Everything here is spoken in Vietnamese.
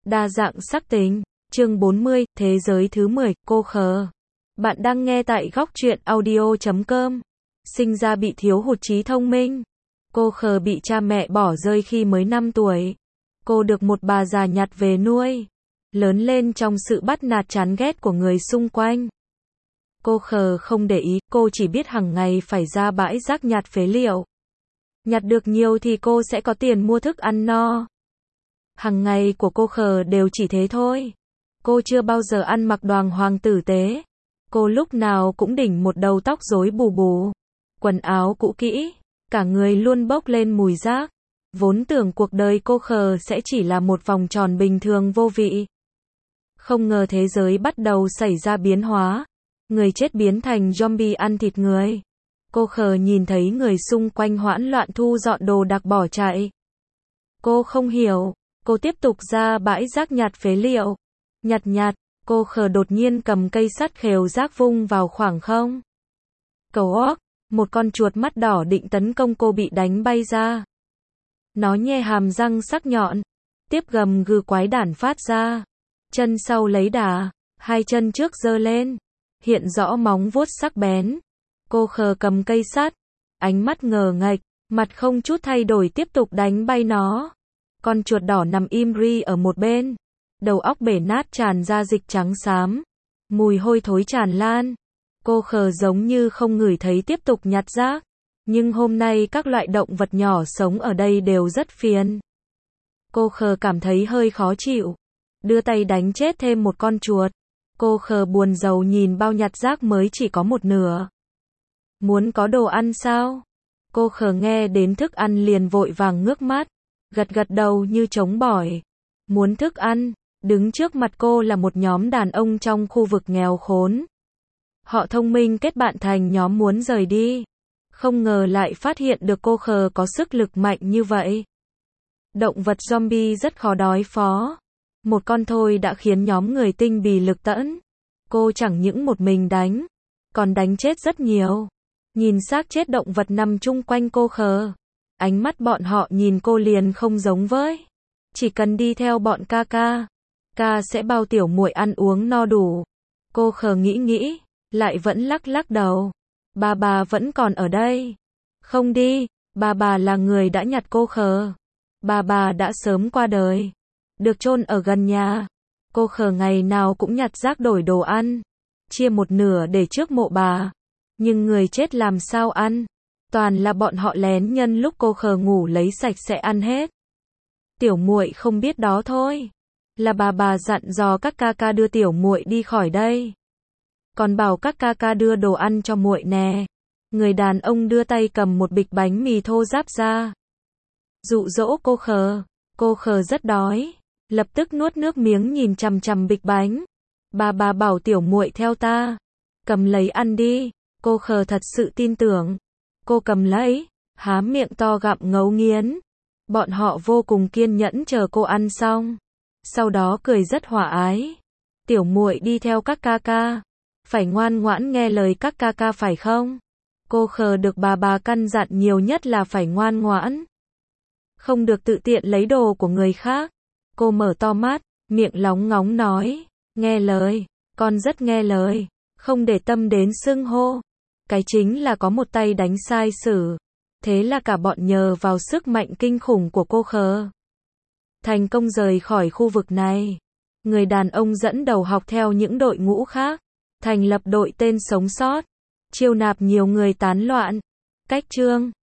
Đa dạng sắc tính. Chương 40, Thế giới thứ 10, cô khờ. Bạn đang nghe tại góc truyện audio.com. Sinh ra bị thiếu hụt trí thông minh. Cô khờ bị cha mẹ bỏ rơi khi mới 5 tuổi. Cô được một bà già nhặt về nuôi. Lớn lên trong sự bắt nạt chán ghét của người xung quanh. Cô khờ không để ý, cô chỉ biết hàng ngày phải ra bãi rác nhặt phế liệu. Nhặt được nhiều thì cô sẽ có tiền mua thức ăn no. Hàng ngày của cô khờ đều chỉ thế thôi. Cô chưa bao giờ ăn mặc đoàng hoàng tử tế. Cô lúc nào cũng đỉnh một đầu tóc rối bù bù. Quần áo cũ kỹ. Cả người luôn bốc lên mùi rác. Vốn tưởng cuộc đời cô khờ sẽ chỉ là một vòng tròn bình thường vô vị. Không ngờ thế giới bắt đầu xảy ra biến hóa. Người chết biến thành zombie ăn thịt người. Cô khờ nhìn thấy người xung quanh hoảng loạn thu dọn đồ đạc bỏ chạy. Cô không hiểu. Cô tiếp tục ra bãi rác nhặt phế liệu. Nhặt, cô khờ đột nhiên cầm cây sắt khều rác vung vào khoảng không. Cầu óc, một con chuột mắt đỏ định tấn công cô bị đánh bay ra. Nó nhe hàm răng sắc nhọn, tiếp gầm gừ quái đản phát ra. Chân sau lấy đà, hai chân trước giơ lên, hiện rõ móng vuốt sắc bén. Cô khờ cầm cây sắt, ánh mắt ngờ nghệch, mặt không chút thay đổi tiếp tục đánh bay nó. Con chuột đỏ nằm im ri ở một bên, đầu óc bể nát tràn ra dịch trắng xám, mùi hôi thối tràn lan. Cô khờ giống như không ngửi thấy tiếp tục nhặt rác, nhưng hôm nay các loại động vật nhỏ sống ở đây đều rất phiền. Cô khờ cảm thấy hơi khó chịu, đưa tay đánh chết thêm một con chuột. Cô khờ buồn rầu nhìn bao nhặt rác mới chỉ có một nửa. Muốn có đồ ăn sao? Cô khờ nghe đến thức ăn liền vội vàng ngước mắt, gật đầu như trống bỏi. Muốn thức ăn, đứng trước mặt cô là một nhóm đàn ông trong khu vực nghèo khốn. Họ thông minh kết bạn thành nhóm muốn rời đi. Không ngờ lại phát hiện được cô khờ có sức lực mạnh như vậy. Động vật zombie rất khó đối phó. Một con thôi đã khiến nhóm người tinh bì lực tẫn. Cô chẳng những một mình đánh, còn đánh chết rất nhiều. Nhìn xác chết động vật nằm chung quanh cô khờ. Ánh mắt bọn họ nhìn cô liền không giống với. Chỉ cần đi theo bọn ca sẽ bao tiểu muội ăn uống no đủ. Cô khờ nghĩ, lại vẫn lắc đầu. Bà vẫn còn ở đây. Không đi, bà là người đã nhặt cô khờ. Bà đã sớm qua đời. Được chôn ở gần nhà. Cô khờ ngày nào cũng nhặt rác đổi đồ ăn. Chia một nửa để trước mộ bà. Nhưng người chết làm sao ăn? Toàn là bọn họ lén nhân lúc cô khờ ngủ lấy sạch sẽ ăn hết. Tiểu muội không biết đó thôi. Là bà dặn dò các ca đưa tiểu muội đi khỏi đây. Còn bảo các ca đưa đồ ăn cho muội nè. Người đàn ông đưa tay cầm một bịch bánh mì thô ráp ra. Dụ dỗ cô khờ rất đói. Lập tức nuốt nước miếng nhìn chằm bịch bánh. Bà bảo tiểu muội theo ta. Cầm lấy ăn đi. Cô khờ thật sự tin tưởng. Cô cầm lấy, há miệng to gặm ngấu nghiến. Bọn họ vô cùng kiên nhẫn chờ cô ăn xong. Sau đó cười rất hòa ái. Tiểu muội đi theo các ca. Phải ngoan ngoãn nghe lời các ca phải không? Cô khờ được bà căn dặn nhiều nhất là phải ngoan ngoãn. Không được tự tiện lấy đồ của người khác. Cô mở to mắt, miệng lóng ngóng nói. Nghe lời, con rất nghe lời. Không để tâm đến xưng hô. Cái chính là có một tay đánh sai sử. Thế là cả bọn nhờ vào sức mạnh kinh khủng của cô khờ. Thành công rời khỏi khu vực này. Người đàn ông dẫn đầu học theo những đội ngũ khác. Thành lập đội tên sống sót. Chiêu nạp nhiều người tán loạn. Cách chương